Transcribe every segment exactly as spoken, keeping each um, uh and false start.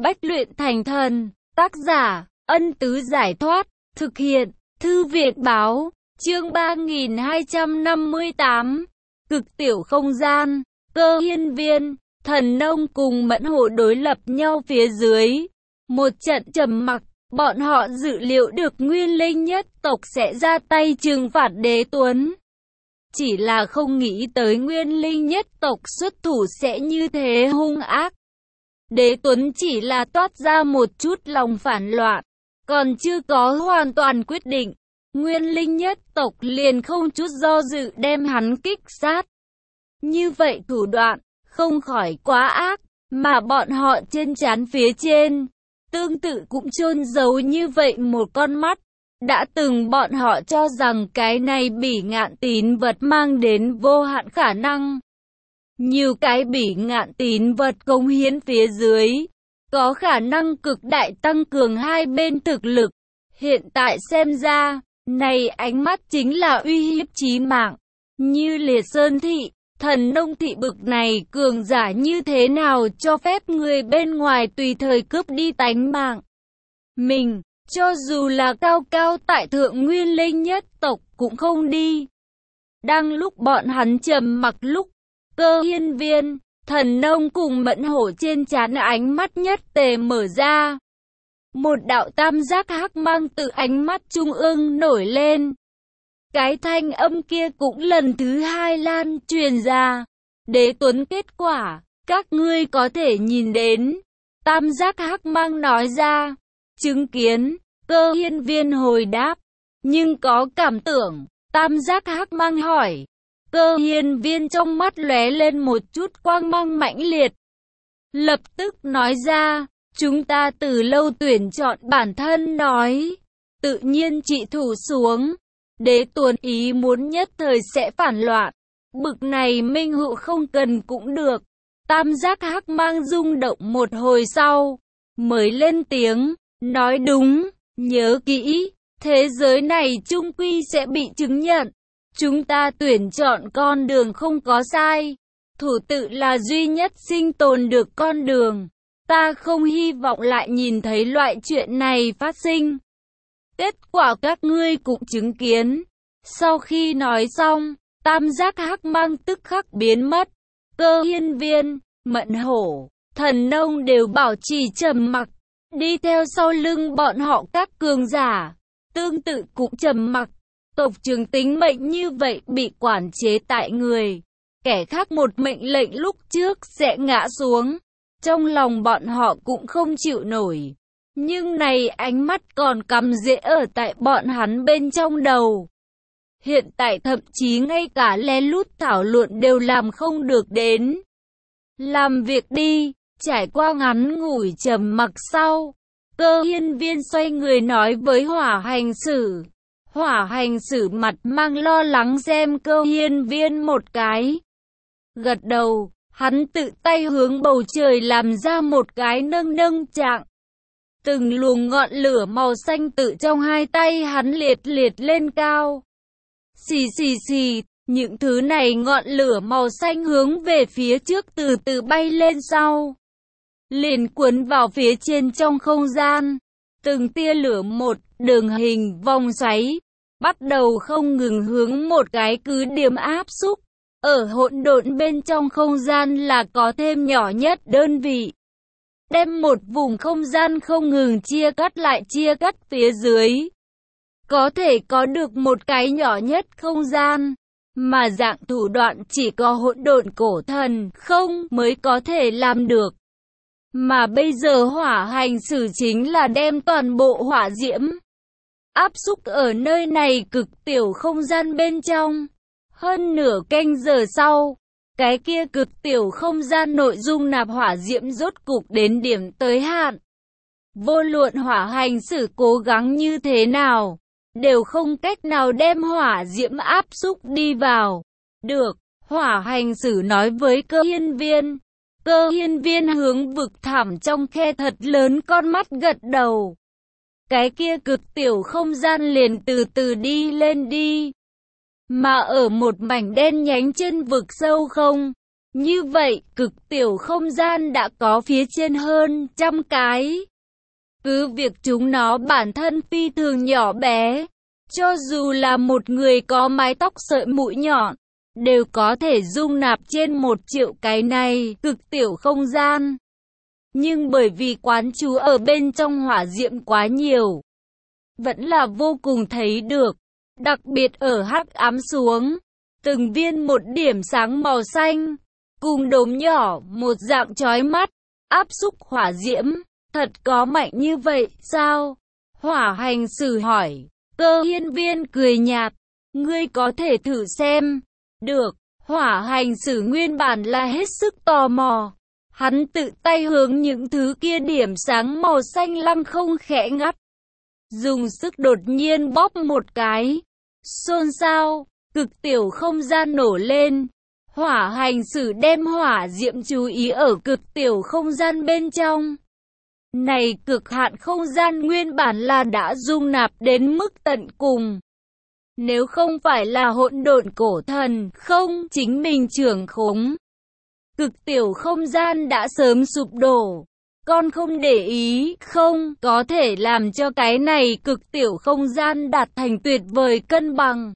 Bách luyện thành thần. Tác giả, Ân Tứ Giải Thoát. Thực hiện, Thư Việt Báo. Chương ba nghìn hai trăm năm mươi tám. Cực tiểu không gian. Cơ Hiên Viên, Thần Nông cùng Mẫn Hổ đối lập nhau phía dưới. Một trận trầm mặc, bọn họ dự liệu được Nguyên Linh nhất tộc sẽ ra tay trừng phạt Đế Tuấn. Chỉ là không nghĩ tới Nguyên Linh nhất tộc xuất thủ sẽ như thế hung ác. Đế Tuấn chỉ là toát ra một chút lòng phản loạn, còn chưa có hoàn toàn quyết định. Nguyên Linh nhất tộc liền không chút do dự đem hắn kích sát. Như vậy thủ đoạn, không khỏi quá ác, mà bọn họ trên trán phía trên, tương tự cũng chôn giấu như vậy một con mắt. Đã từng bọn họ cho rằng cái này bỉ ngạn tín vật mang đến vô hạn khả năng. Nhiều cái bỉ ngạn tín vật cống hiến phía dưới, có khả năng cực đại tăng cường hai bên thực lực. Hiện tại xem ra, này ánh mắt chính là uy hiếp chí mạng. Như Liệt Sơn Thị, Thần Nông Thị bực này cường giả như thế nào cho phép người bên ngoài tùy thời cướp đi tánh mạng mình, cho dù là cao cao tại thượng Nguyên Linh nhất tộc cũng không đi. Đang lúc bọn hắn trầm mặc lúc, Cơ Hiên Viên, Thần Nông cùng Mẫn Hổ trên trán ánh mắt nhất tề mở ra. Một đạo tam giác hắc mang từ ánh mắt trung ương nổi lên. Cái thanh âm kia cũng lần thứ hai lan truyền ra. Đế Tuấn kết quả, các ngươi có thể nhìn đến. Tam giác hắc mang nói ra. Chứng kiến, Cơ Hiên Viên hồi đáp. Nhưng có cảm tưởng, tam giác hắc mang hỏi. Cơ Hiên Viên trong mắt lóe lên một chút quang mang mãnh liệt. Lập tức nói ra, chúng ta từ lâu tuyển chọn bản thân nói. Tự nhiên trị thủ xuống. Đế Tuấn ý muốn nhất thời sẽ phản loạn. Bực này minh hữu không cần cũng được. Tam giác hắc mang rung động một hồi sau, mới lên tiếng, nói đúng, nhớ kỹ, thế giới này chung quy sẽ bị chứng nhận. Chúng ta tuyển chọn con đường không có sai. Thủ tự là duy nhất sinh tồn được con đường. Ta không hy vọng lại nhìn thấy loại chuyện này phát sinh. Kết quả các ngươi cũng chứng kiến. Sau khi nói xong, tam giác hắc mang tức khắc biến mất. Cơ Hiên Viên, Mẫn Hổ, Thần Nông đều bảo trì trầm mặc. Đi theo sau lưng bọn họ các cường giả, tương tự cũng trầm mặc. Tộc trưởng tính mệnh như vậy bị quản chế tại người. Kẻ khác một mệnh lệnh lúc trước sẽ ngã xuống. Trong lòng bọn họ cũng không chịu nổi. Nhưng này ánh mắt còn cắm rễ ở tại bọn hắn bên trong đầu. Hiện tại thậm chí ngay cả lén lút thảo luận đều làm không được đến. Làm việc đi, trải qua ngắn ngủi trầm mặc sau. Cơ Hiên Viên xoay người nói với Hỏa Hành Sử. Hỏa Hành Sử mặt mang lo lắng xem Cơ Hiên Viên một cái. Gật đầu, hắn tự tay hướng bầu trời làm ra một cái nâng nâng trạng. Từng luồng ngọn lửa màu xanh tự trong hai tay hắn liệt liệt lên cao. Xì xì xì, những thứ này ngọn lửa màu xanh hướng về phía trước từ từ bay lên sau. Liền cuốn vào phía trên trong không gian. Từng tia lửa một đường hình vòng xoáy. Bắt đầu không ngừng hướng một cái cứ điểm áp xúc. Ở hỗn độn bên trong không gian là có thêm nhỏ nhất đơn vị. Đem một vùng không gian không ngừng chia cắt lại chia cắt phía dưới. Có thể có được một cái nhỏ nhất không gian. Mà dạng thủ đoạn chỉ có hỗn độn cổ thần không mới có thể làm được. Mà bây giờ Hỏa Hành Sử chính là đem toàn bộ hỏa diễm áp xúc ở nơi này cực tiểu không gian bên trong. Hơn nửa canh giờ sau, cái kia cực tiểu không gian nội dung nạp hỏa diễm rốt cục đến điểm tới hạn. Vô luận Hỏa Hành Sử cố gắng như thế nào, đều không cách nào đem hỏa diễm áp xúc đi vào. Được, Hỏa Hành Sử nói với Cơ Hiên Viên. Cơ Hiên Viên hướng vực thẳm trong khe thật lớn con mắt gật đầu. Cái kia cực tiểu không gian liền từ từ đi lên đi. Mà ở một mảnh đen nhánh chân vực sâu không, Như vậy, cực tiểu không gian đã có phía trên hơn trăm cái. Cứ việc chúng nó bản thân phi thường nhỏ bé, cho dù là một người có mái tóc sợi mũi nhọn, đều có thể dung nạp trên một triệu cái này, cực tiểu không gian. Nhưng bởi vì quán trú ở bên trong hỏa diệm quá nhiều, vẫn là vô cùng thấy được, đặc biệt ở hắc ám xuống, từng viên một điểm sáng màu xanh, cùng đốm nhỏ một dạng chói mắt, áp xúc hỏa diễm, thật có mạnh như vậy sao? Hỏa hành sử hỏi. Cơ hiên viên cười nhạt, ngươi có thể thử xem. Được, hỏa hành sử nguyên bản là hết sức tò mò. Hắn tự tay hướng những thứ kia điểm sáng màu xanh lăng không khẽ ngắt. Dùng sức đột nhiên bóp một cái. Xôn xao, cực tiểu không gian nổ lên. Hỏa hành sử đem hỏa diệm chú ý ở cực tiểu không gian bên trong. Này cực hạn không gian nguyên bản là đã dung nạp đến mức tận cùng. Nếu không phải là hỗn độn cổ thần không chính mình trưởng khống, cực tiểu không gian đã sớm sụp đổ. Con không để ý không có thể làm cho cái này cực tiểu không gian đạt thành tuyệt vời cân bằng.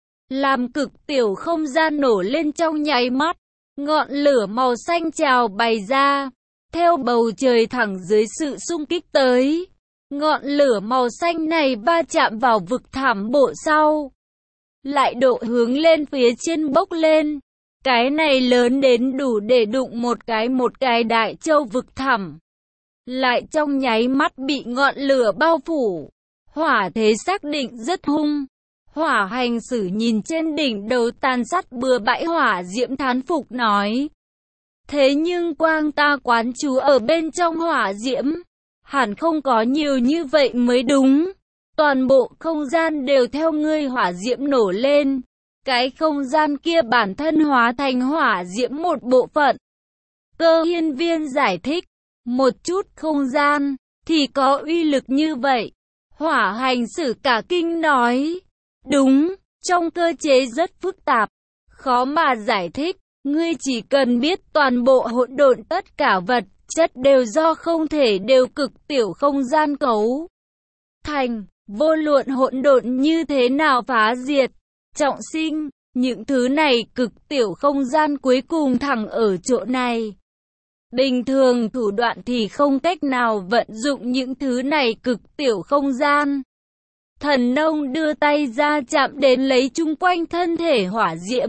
Làm cực tiểu không gian nổ lên trong nháy mắt, ngọn lửa màu xanh trào bày ra. Theo bầu trời thẳng dưới sự xung kích tới, ngọn lửa màu xanh này va chạm vào vực thẳm bộ sau, lại độ hướng lên phía trên bốc lên. Cái này lớn đến đủ để đụng một cái một cái đại châu vực thẳm, lại trong nháy mắt bị ngọn lửa bao phủ. Hỏa thế xác định rất hung. Hỏa hành sử nhìn trên đỉnh đầu tàn sát bừa bãi hỏa diễm thán phục nói. Thế nhưng quang ta quán trú ở bên trong hỏa diễm, hẳn không có nhiều như vậy mới đúng. Toàn bộ không gian đều theo ngươi hỏa diễm nổ lên. Cái không gian kia bản thân hóa thành hỏa diễm một bộ phận. Cơ hiên viên giải thích, một chút không gian, thì có uy lực như vậy. Hỏa hành sử cả kinh nói, đúng, trong cơ chế rất phức tạp, khó mà giải thích. Ngươi chỉ cần biết toàn bộ hỗn độn tất cả vật chất đều do không thể đều cực tiểu không gian cấu thành, vô luận hỗn độn như thế nào phá diệt, trọng sinh, những thứ này cực tiểu không gian cuối cùng thẳng ở chỗ này. Bình thường thủ đoạn thì không cách nào vận dụng những thứ này cực tiểu không gian. Thần nông đưa tay ra chạm đến lấy chung quanh thân thể hỏa diễm.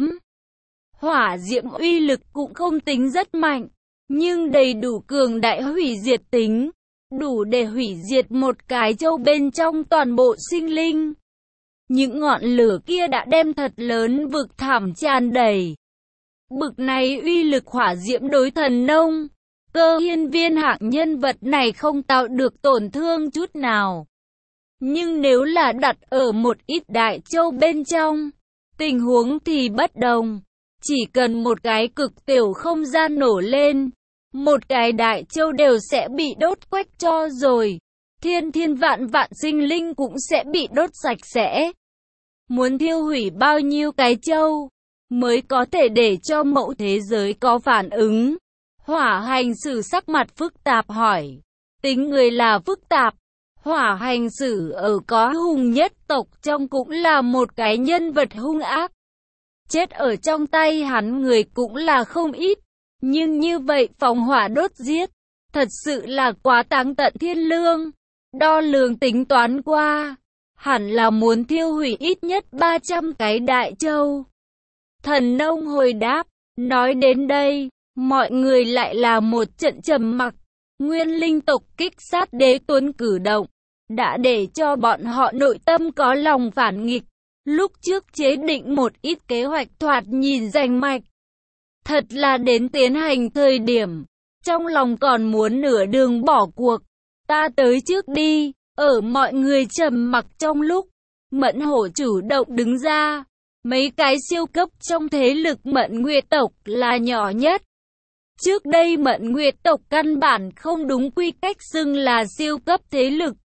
Hỏa diễm uy lực cũng không tính rất mạnh, nhưng đầy đủ cường đại hủy diệt tính, đủ để hủy diệt một cái châu bên trong toàn bộ sinh linh. Những ngọn lửa kia đã đem thật lớn vực thẳm tràn đầy. Bực này uy lực hỏa diễm đối thần nông, cơ hiên viên hạng nhân vật này không tạo được tổn thương chút nào. Nhưng nếu là đặt ở một ít đại châu bên trong, tình huống thì bất đồng. Chỉ cần một cái cực tiểu không gian nổ lên, một cái đại châu đều sẽ bị đốt quách cho rồi. Thiên thiên vạn vạn sinh linh cũng sẽ bị đốt sạch sẽ. Muốn thiêu hủy bao nhiêu cái châu, mới có thể để cho mẫu thế giới có phản ứng? Hỏa hành sử sắc mặt phức tạp hỏi. Tính người là phức tạp. Hỏa hành sử ở có hung nhất tộc trong cũng là một cái nhân vật hung ác. Chết ở trong tay hắn người cũng là không ít. Nhưng như vậy phóng hỏa đốt giết, thật sự là quá táng tận thiên lương. Đo lường tính toán qua, hẳn là muốn thiêu hủy ít nhất ba trăm cái đại châu. Thần nông hồi đáp, nói đến đây, mọi người lại là một trận trầm mặc. Nguyên linh tộc kích sát đế tuấn cử động, đã để cho bọn họ nội tâm có lòng phản nghịch. Lúc trước chế định một ít kế hoạch thoạt nhìn rành mạch. Thật là đến tiến hành thời điểm, trong lòng còn muốn nửa đường bỏ cuộc. Ta tới trước đi, ở mọi người trầm mặc trong lúc, Mẫn Hổ chủ động đứng ra. Mấy cái siêu cấp trong thế lực Mẫn Nguyệt tộc là nhỏ nhất. Trước đây Mẫn Nguyệt tộc căn bản không đúng quy cách xưng là siêu cấp thế lực.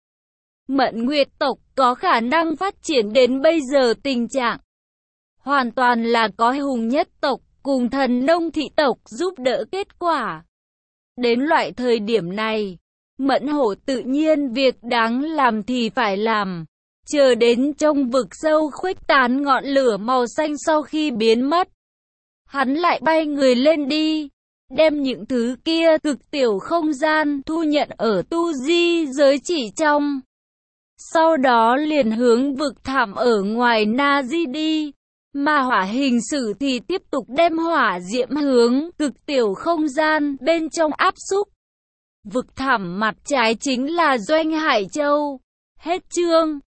Mẫn Nguyệt tộc có khả năng phát triển đến bây giờ tình trạng hoàn toàn là có hùng nhất tộc, cùng thần nông thị tộc giúp đỡ kết quả. Đến loại thời điểm này, Mẫn Hổ tự nhiên việc đáng làm thì phải làm. Chờ đến trong vực sâu khuếch tán ngọn lửa màu xanh sau khi biến mất, hắn lại bay người lên đi, đem những thứ kia cực tiểu không gian thu nhận ở tu di giới chỉ trong. Sau đó liền hướng vực thẳm ở ngoài Na Di đi, mà hỏa hình sử thì tiếp tục đem hỏa diễm hướng cực tiểu không gian bên trong áp xúc. Vực thẳm mặt trái chính là Doanh Hải Châu. Hết chương.